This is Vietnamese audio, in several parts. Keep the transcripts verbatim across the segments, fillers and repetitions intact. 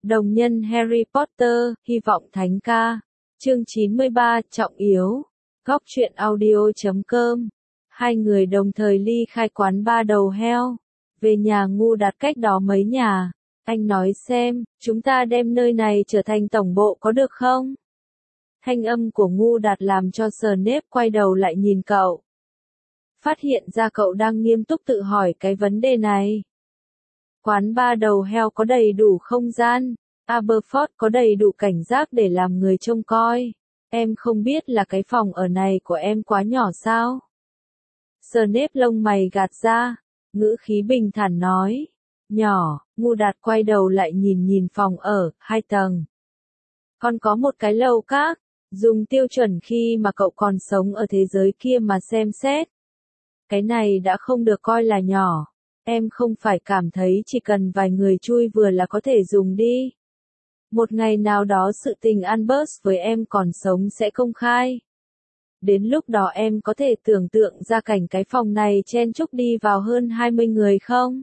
Đồng nhân Harry Potter, hy vọng thánh ca. Chương chín mươi ba, trọng yếu. Góc truyện audio chấm com. Hai người đồng thời ly khai quán ba đầu heo. Về nhà Ngu Đạt cách đó mấy nhà. Anh nói xem, chúng ta đem nơi này trở thành tổng bộ có được không? Thanh âm của Ngu Đạt làm cho Snape quay đầu lại nhìn cậu. Phát hiện ra cậu đang nghiêm túc tự hỏi cái vấn đề này. Quán ba đầu heo có đầy đủ không gian, Aberforth có đầy đủ cảnh giác để làm người trông coi. Em không biết là cái phòng ở này của em quá nhỏ sao? Snape lông mày gạt ra, ngữ khí bình thản nói. Nhỏ, Ngu Đạt quay đầu lại nhìn nhìn phòng ở, hai tầng. Còn có một cái lầu các, dùng tiêu chuẩn khi mà cậu còn sống ở thế giới kia mà xem xét. Cái này đã không được coi là nhỏ. Em không phải cảm thấy chỉ cần vài người chui vừa là có thể dùng đi. Một ngày nào đó sự tình Albus với em còn sống sẽ công khai. Đến lúc đó em có thể tưởng tượng ra cảnh cái phòng này chen chúc đi vào hơn hai mươi người không?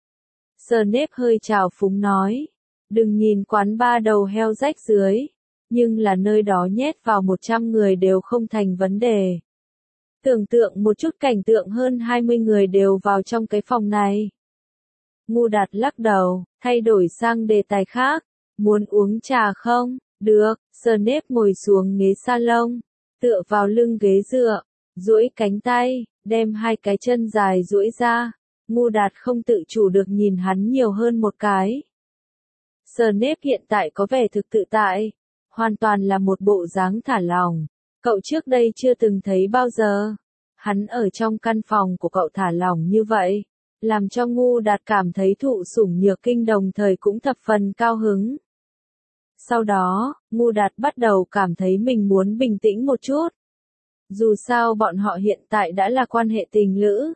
Snape hơi trào phúng nói. Đừng nhìn quán ba đầu heo rách dưới. Nhưng là nơi đó nhét vào một trăm người đều không thành vấn đề. Tưởng tượng một chút cảnh tượng hơn hai mươi người đều vào trong cái phòng này. Ngu Đạt lắc đầu, thay đổi sang đề tài khác. Muốn uống trà không? Được. Snape ngồi xuống ghế salon, tựa vào lưng ghế dựa, duỗi cánh tay, đem hai cái chân dài duỗi ra. Ngu Đạt không tự chủ được nhìn hắn nhiều hơn một cái. Snape hiện tại có vẻ thực tự tại, hoàn toàn là một bộ dáng thả lỏng. Cậu trước đây chưa từng thấy bao giờ. Hắn ở trong căn phòng của cậu thả lỏng như vậy, làm cho Ngu Đạt cảm thấy thụ sủng nhược kinh đồng thời cũng thập phần cao hứng. Sau đó, Ngu Đạt bắt đầu cảm thấy mình muốn bình tĩnh một chút. Dù sao bọn họ hiện tại đã là quan hệ tình lữ.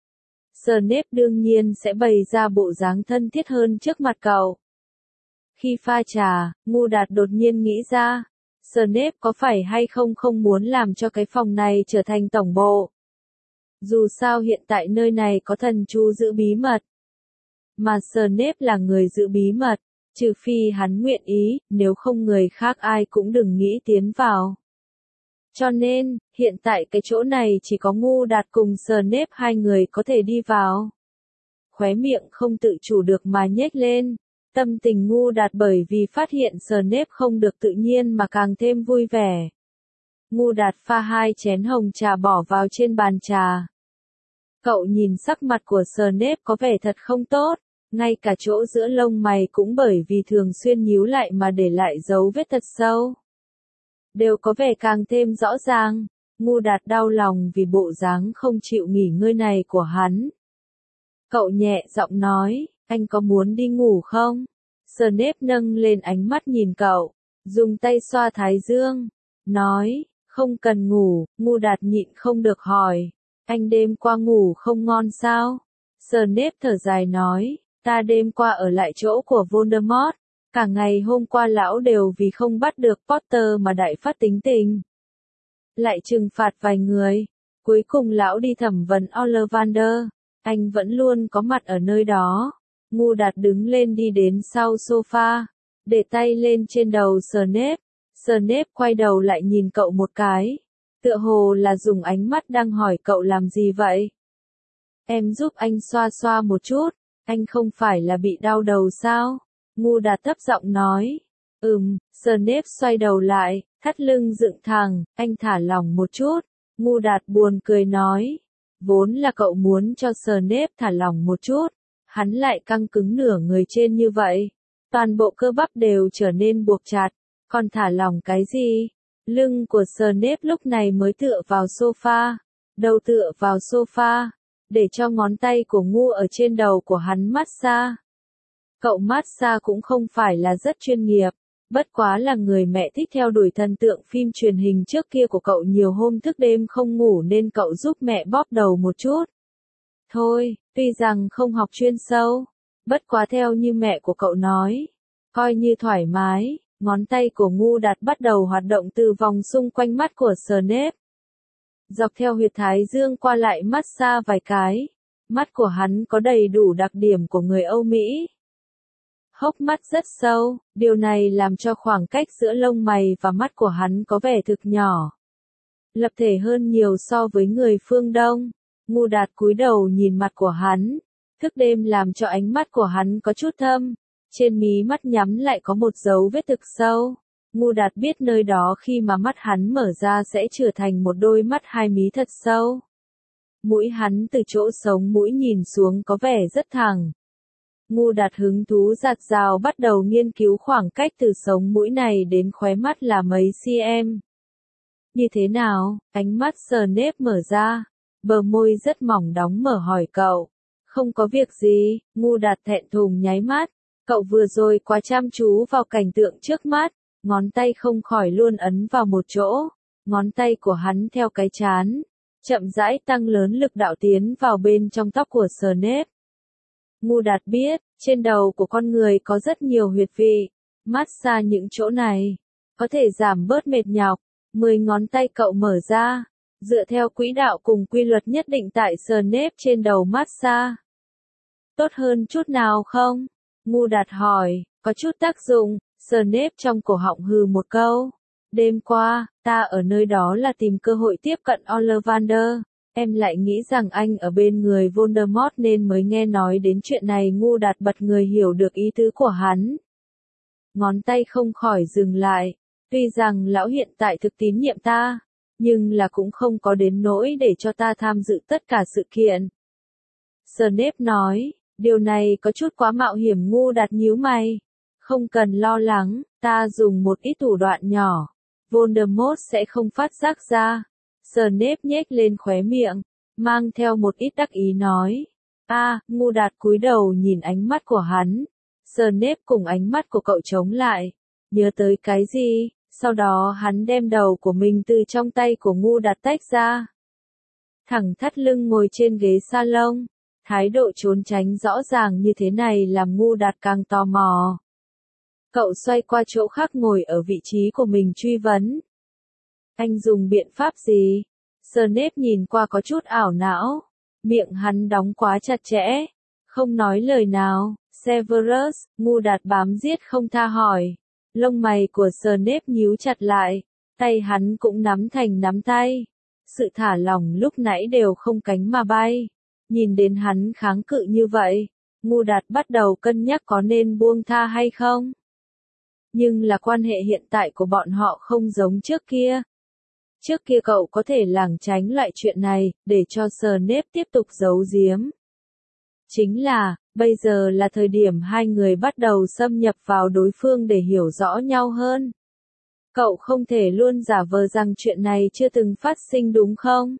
Snape đương nhiên sẽ bày ra bộ dáng thân thiết hơn trước mặt cậu. Khi pha trà, Ngu Đạt đột nhiên nghĩ ra, Snape có phải hay không không muốn làm cho cái phòng này trở thành tổng bộ. Dù sao hiện tại nơi này có thần chú giữ bí mật. Mà Snape là người giữ bí mật, trừ phi hắn nguyện ý, nếu không người khác ai cũng đừng nghĩ tiến vào. Cho nên, hiện tại cái chỗ này chỉ có Ngu Đạt cùng Snape hai người có thể đi vào. Khóe miệng không tự chủ được mà nhếch lên. Tâm tình Ngu Đạt bởi vì phát hiện Snape không được tự nhiên mà càng thêm vui vẻ. Ngu Đạt pha hai chén hồng trà bỏ vào trên bàn trà. Cậu nhìn sắc mặt của Snape có vẻ thật không tốt, ngay cả chỗ giữa lông mày cũng bởi vì thường xuyên nhíu lại mà để lại dấu vết thật sâu. Đều có vẻ càng thêm rõ ràng. Ngu Đạt đau lòng vì bộ dáng không chịu nghỉ ngơi này của hắn. Cậu nhẹ giọng nói. Anh có muốn đi ngủ không? Snape nâng lên ánh mắt nhìn cậu, dùng tay xoa thái dương, nói, không cần ngủ. Ngu Đạt nhịn không được hỏi, anh đêm qua ngủ không ngon sao? Snape thở dài nói, ta đêm qua ở lại chỗ của Voldemort, cả ngày hôm qua lão đều vì không bắt được Potter mà đại phát tính tình. Lại trừng phạt vài người, cuối cùng lão đi thẩm vấn Ollivander, anh vẫn luôn có mặt ở nơi đó. Ngu Đạt đứng lên đi đến sau sofa, để tay lên trên đầu Snape. Snape quay đầu lại nhìn cậu một cái, tựa hồ là dùng ánh mắt đang hỏi cậu làm gì vậy. Em giúp anh xoa xoa một chút, anh không phải là bị đau đầu sao? Ngu Đạt thấp giọng nói. Ừm. Snape xoay đầu lại, thắt lưng dựng thẳng, anh thả lỏng một chút. Ngu Đạt buồn cười nói. Vốn là cậu muốn cho Snape thả lỏng một chút. Hắn lại căng cứng nửa người trên như vậy. Toàn bộ cơ bắp đều trở nên buộc chặt. Còn thả lỏng cái gì? Lưng của Snape lúc này mới tựa vào sofa. Đầu tựa vào sofa. Để cho ngón tay của Ngu ở trên đầu của hắn massage. Cậu massage cũng không phải là rất chuyên nghiệp. Bất quá là người mẹ thích theo đuổi thần tượng phim truyền hình trước kia của cậu nhiều hôm thức đêm không ngủ nên cậu giúp mẹ bóp đầu một chút. Thôi, tuy rằng không học chuyên sâu, bất quá theo như mẹ của cậu nói, coi như thoải mái. Ngón tay của Ngu Đạt bắt đầu hoạt động từ vòng xung quanh mắt của Snape. Dọc theo huyệt thái dương qua lại massage vài cái. Mắt của hắn có đầy đủ đặc điểm của người Âu Mỹ. hốc mắt rất sâu, điều này làm cho khoảng cách giữa lông mày và mắt của hắn có vẻ thực nhỏ, lập thể hơn nhiều so với người phương Đông. Ngu Đạt cúi đầu nhìn mặt của hắn, thức đêm làm cho ánh mắt của hắn có chút thâm, trên mí mắt nhắm lại có một dấu vết thực sâu. Ngu Đạt biết nơi đó khi mà mắt hắn mở ra sẽ trở thành một đôi mắt hai mí thật sâu. Mũi hắn từ chỗ sống mũi nhìn xuống có vẻ rất thẳng. Ngu Đạt hứng thú dạt dào bắt đầu nghiên cứu khoảng cách từ sống mũi này đến khóe mắt là mấy cm. Như thế nào? Ánh mắt Snape mở ra, bờ môi rất mỏng đóng mở hỏi cậu. Không có việc gì, Ngu Đạt thẹn thùng nháy mắt. Cậu vừa rồi quá chăm chú vào cảnh tượng trước mắt, ngón tay không khỏi luôn ấn vào một chỗ. Ngón tay của hắn theo cái trán, chậm rãi tăng lớn lực đạo tiến vào bên trong tóc của Snape. Ngu Đạt biết, trên đầu của con người có rất nhiều huyệt vị, massage những chỗ này, có thể giảm bớt mệt nhọc. Mười ngón tay cậu mở ra, dựa theo quỹ đạo cùng quy luật nhất định tại Snape trên đầu massage. Tốt hơn chút nào không? Ngu Đạt hỏi, có chút tác dụng, Snape trong cổ họng hừ một câu. Đêm qua, ta ở nơi đó là tìm cơ hội tiếp cận Ollivander. Em lại nghĩ rằng anh ở bên người Voldemort nên mới nghe nói đến chuyện này. Ngu Đạt bật người hiểu được ý tứ của hắn. Ngón tay không khỏi dừng lại. Tuy rằng lão hiện tại thực tín nhiệm ta, nhưng là cũng không có đến nỗi để cho ta tham dự tất cả sự kiện. Snape nói, điều này có chút quá mạo hiểm. Ngu Đạt nhíu mày. Không cần lo lắng, ta dùng một ít thủ đoạn nhỏ. Voldemort sẽ không phát giác ra. Snape nhếch lên khóe miệng, mang theo một ít đắc ý nói. A, à, Ngu Đạt cúi đầu nhìn ánh mắt của hắn. Snape cùng ánh mắt của cậu chống lại. Nhớ tới cái gì? Sau đó hắn đem đầu của mình từ trong tay của Ngu Đạt tách ra. Thẳng thắt lưng ngồi trên ghế salon. Thái độ trốn tránh rõ ràng như thế này làm Ngu Đạt càng tò mò. Cậu xoay qua chỗ khác ngồi ở vị trí của mình truy vấn. Anh dùng biện pháp gì? Snape nhìn qua có chút ảo não. Miệng hắn đóng quá chặt chẽ. Không nói lời nào. Severus, Ngu Đạt bám giết không tha hỏi. Lông mày của Snape nhíu chặt lại. Tay hắn cũng nắm thành nắm tay. Sự thả lỏng lúc nãy đều không cánh mà bay. Nhìn đến hắn kháng cự như vậy, Ngu Đạt bắt đầu cân nhắc có nên buông tha hay không. Nhưng là quan hệ hiện tại của bọn họ không giống trước kia. Trước kia cậu có thể lảng tránh loại chuyện này, để cho Snape tiếp tục giấu giếm. Chính là, bây giờ là thời điểm hai người bắt đầu xâm nhập vào đối phương để hiểu rõ nhau hơn. Cậu không thể luôn giả vờ rằng chuyện này chưa từng phát sinh đúng không?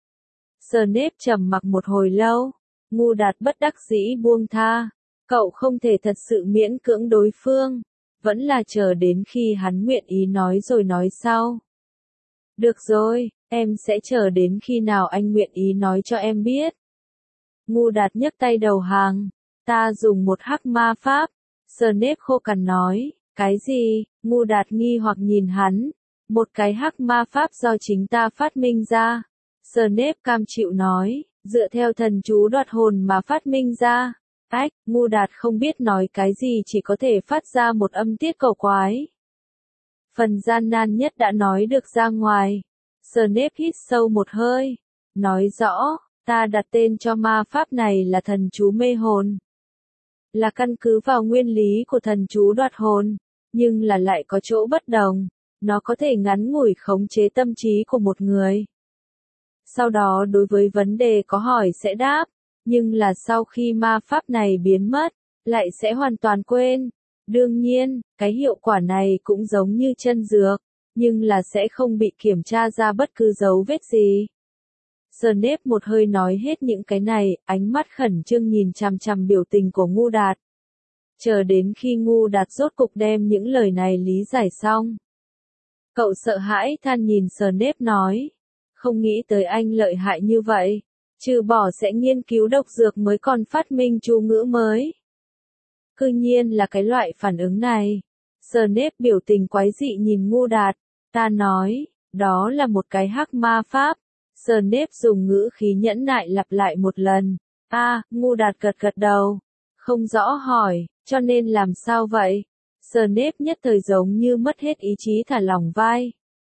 Snape trầm mặc một hồi lâu. Ngu Đạt bất đắc dĩ buông tha. Cậu không thể thật sự miễn cưỡng đối phương. Vẫn là chờ đến khi hắn nguyện ý nói rồi nói sau. Được rồi, em sẽ chờ đến khi nào anh nguyện ý nói cho em biết. Ngu Đạt nhấc tay đầu hàng. Ta dùng một hắc ma pháp. Snape khô cằn nói. Cái gì? Ngu Đạt nghi hoặc nhìn hắn. Một cái hắc ma pháp do chính ta phát minh ra. Snape cam chịu nói. Dựa theo thần chú đoạt hồn mà phát minh ra. Ách, Ngu Đạt không biết nói cái gì, chỉ có thể phát ra một âm tiết cầu quái. Phần gian nan nhất đã nói được ra ngoài. Snape hít sâu một hơi. Nói rõ, ta đặt tên cho ma pháp này là thần chú mê hồn. Là căn cứ vào nguyên lý của thần chú đoạt hồn, nhưng là lại có chỗ bất đồng. Nó có thể ngắn ngủi khống chế tâm trí của một người. Sau đó đối với vấn đề có hỏi sẽ đáp. Nhưng là sau khi ma pháp này biến mất, lại sẽ hoàn toàn quên. Đương nhiên, cái hiệu quả này cũng giống như chân dược, nhưng là sẽ không bị kiểm tra ra bất cứ dấu vết gì. Snape một hơi nói hết những cái này, ánh mắt khẩn trương nhìn chằm chằm biểu tình của Ngu Đạt. Chờ đến khi Ngu Đạt rốt cục đem những lời này lý giải xong. Cậu sợ hãi than nhìn Snape nói. Không nghĩ tới anh lợi hại như vậy. Trừ bỏ sẽ nghiên cứu độc dược mới còn phát minh chú ngữ mới. Cư nhiên là cái loại phản ứng này. Snape biểu tình quái dị nhìn Ngu Đạt. Ta nói, đó là một cái hắc ma pháp. Snape dùng ngữ khí nhẫn nại lặp lại một lần. A, à, Ngu Đạt gật gật đầu. Không rõ hỏi, Cho nên làm sao vậy? Snape nhất thời giống như mất hết ý chí thả lỏng vai.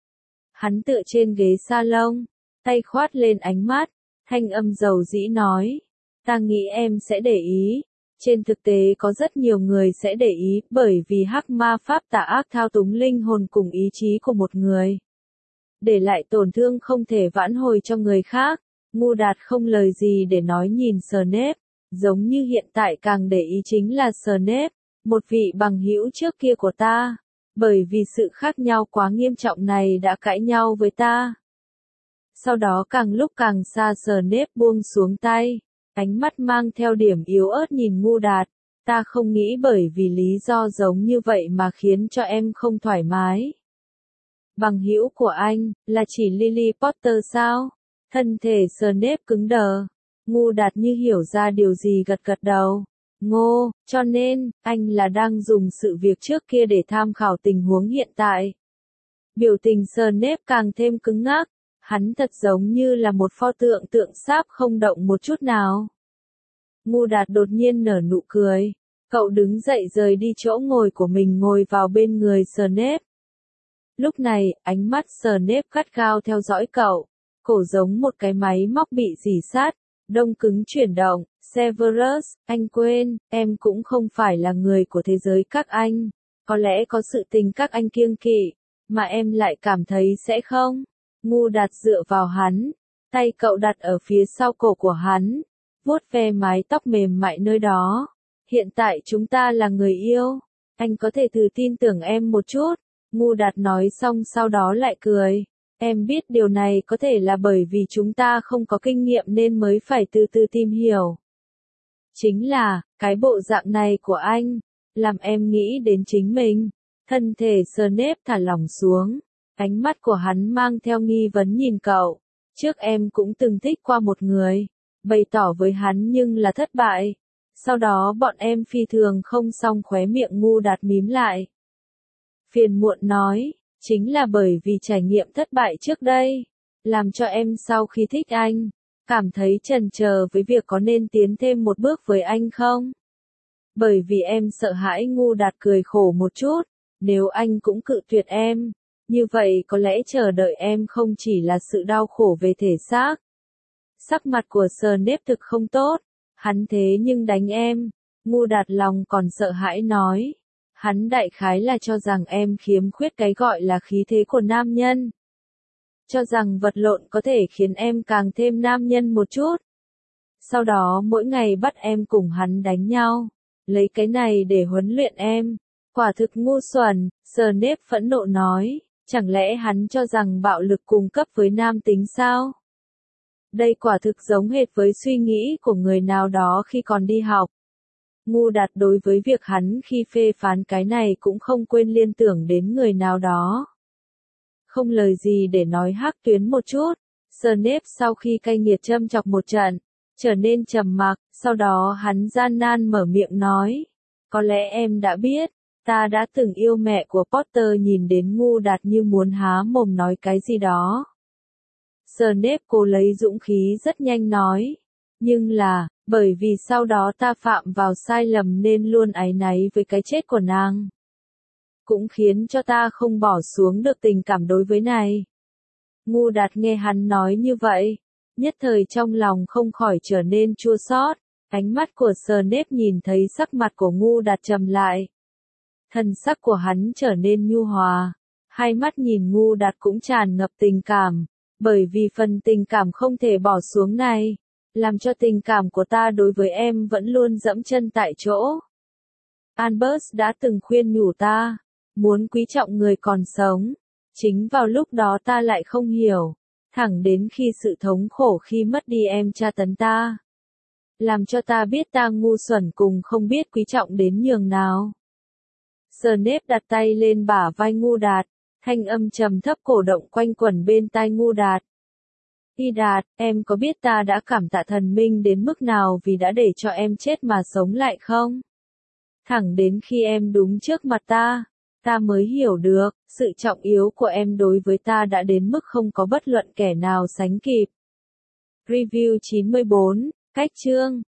Hắn tựa trên ghế salon, tay khoát lên ánh mắt, thanh âm dầu dĩ nói. Ta nghĩ em sẽ để ý. Trên thực tế có rất nhiều người sẽ để ý, bởi vì hắc ma pháp tà ác thao túng linh hồn cùng ý chí của một người. Để lại tổn thương không thể vãn hồi cho người khác. Ngu Đạt không lời gì để nói nhìn Snape, giống như hiện tại càng để ý chính là Snape, một vị bằng hữu trước kia của ta. Bởi vì sự khác nhau quá nghiêm trọng này đã cãi nhau với ta. Sau đó càng lúc càng xa Snape buông xuống tay, ánh mắt mang theo điểm yếu ớt nhìn Ngu Đạt. Ta không nghĩ bởi vì lý do giống như vậy mà khiến cho em không thoải mái. Bằng hữu của anh, là chỉ Lily Potter sao? Thân thể Snape cứng đờ. Ngu Đạt như hiểu ra điều gì gật gật đầu. Ngô, cho nên, anh là đang dùng sự việc trước kia để tham khảo tình huống hiện tại. Biểu tình Snape càng thêm cứng ngắc. Hắn thật giống như là một pho tượng tượng sáp không động một chút nào. Ngu Đạt đột nhiên nở nụ cười. Cậu đứng dậy rời đi chỗ ngồi của mình ngồi vào bên người Snape. Lúc này, ánh mắt Snape gắt gao theo dõi cậu. Cổ giống một cái máy móc bị rỉ sắt, đông cứng chuyển động. Severus, anh quên, em cũng không phải là người của thế giới các anh. Có lẽ có sự tình các anh kiêng kỵ, mà em lại cảm thấy sẽ không. Ngu Đạt dựa vào hắn, tay cậu đặt ở phía sau cổ của hắn, vuốt ve mái tóc mềm mại nơi đó. Hiện tại chúng ta là người yêu, anh có thể thử tin tưởng em một chút. Ngu Đạt nói xong sau đó lại cười. Em biết điều này có thể là bởi vì chúng ta không có kinh nghiệm nên mới phải từ từ tìm hiểu. Chính là, cái bộ dạng này của anh, làm em nghĩ đến chính mình. Thân thể Snape thả lỏng xuống. Ánh mắt của hắn mang theo nghi vấn nhìn cậu. Trước em cũng từng thích qua một người. Bày tỏ với hắn nhưng là thất bại. Sau đó bọn em phi thường không xong khóe miệng Ngu Đạt mím lại. Phiền muộn nói, chính là bởi vì trải nghiệm thất bại trước đây. Làm cho em sau khi thích anh, cảm thấy chần chờ với việc có nên tiến thêm một bước với anh không? Bởi vì em sợ hãi. Ngu Đạt cười khổ một chút. Nếu anh cũng cự tuyệt em, như vậy có lẽ chờ đợi em không chỉ là sự đau khổ về thể xác. Sắc mặt của Snape thực không tốt. Hắn thế nhưng đánh em. Ngu Đạt lòng còn sợ hãi nói. Hắn đại khái là cho rằng em khiếm khuyết cái gọi là khí thế của nam nhân. Cho rằng vật lộn có thể khiến em càng thêm nam nhân một chút. Sau đó mỗi ngày bắt em cùng hắn đánh nhau. Lấy cái này để huấn luyện em. Quả thực ngu xuẩn, Snape phẫn nộ nói. Chẳng lẽ hắn cho rằng bạo lực cung cấp với nam tính sao? Đây quả thực giống hệt với suy nghĩ của người nào đó khi còn đi học. Ngu Đạt đối với việc hắn khi phê phán cái này cũng không quên liên tưởng đến người nào đó. Không lời gì để nói hắc tuyến một chút. Snape sau khi cay nghiệt châm chọc một trận, trở nên trầm mặc, sau đó hắn gian nan mở miệng nói. Có lẽ em đã biết, ta đã từng yêu mẹ của Potter. Nhìn đến Ngu Đạt như muốn há mồm nói cái gì đó. Snape cố lấy dũng khí rất nhanh nói. Nhưng là, bởi vì sau đó ta phạm vào sai lầm nên luôn áy náy với cái chết của nàng. Cũng khiến cho ta không bỏ xuống được tình cảm đối với này. Ngu Đạt nghe hắn nói như vậy, nhất thời trong lòng không khỏi trở nên chua xót. Ánh mắt của Snape nhìn thấy sắc mặt của Ngu Đạt trầm lại. Thần sắc của hắn trở nên nhu hòa. Hai mắt nhìn Ngu Đạt cũng tràn ngập tình cảm. Bởi vì phần tình cảm không thể bỏ xuống này, làm cho tình cảm của ta đối với em vẫn luôn dẫm chân tại chỗ. Albus đã từng khuyên nhủ ta, muốn quý trọng người còn sống. Chính vào lúc đó ta lại không hiểu, thẳng đến khi sự thống khổ khi mất đi em tra tấn ta. Làm cho ta biết ta ngu xuẩn cùng không biết quý trọng đến nhường nào. Snape đặt tay lên bả vai Ngu Đạt, thanh âm trầm thấp cổ động quanh quẩn bên tai Ngu Đạt. Y Đạt, em có biết ta đã cảm tạ thần minh đến mức nào vì đã để cho em chết mà sống lại không? Thẳng đến khi em đúng trước mặt ta, ta mới hiểu được, sự trọng yếu của em đối với ta đã đến mức không có bất luận kẻ nào sánh kịp. Review chín mươi bốn, cách chương.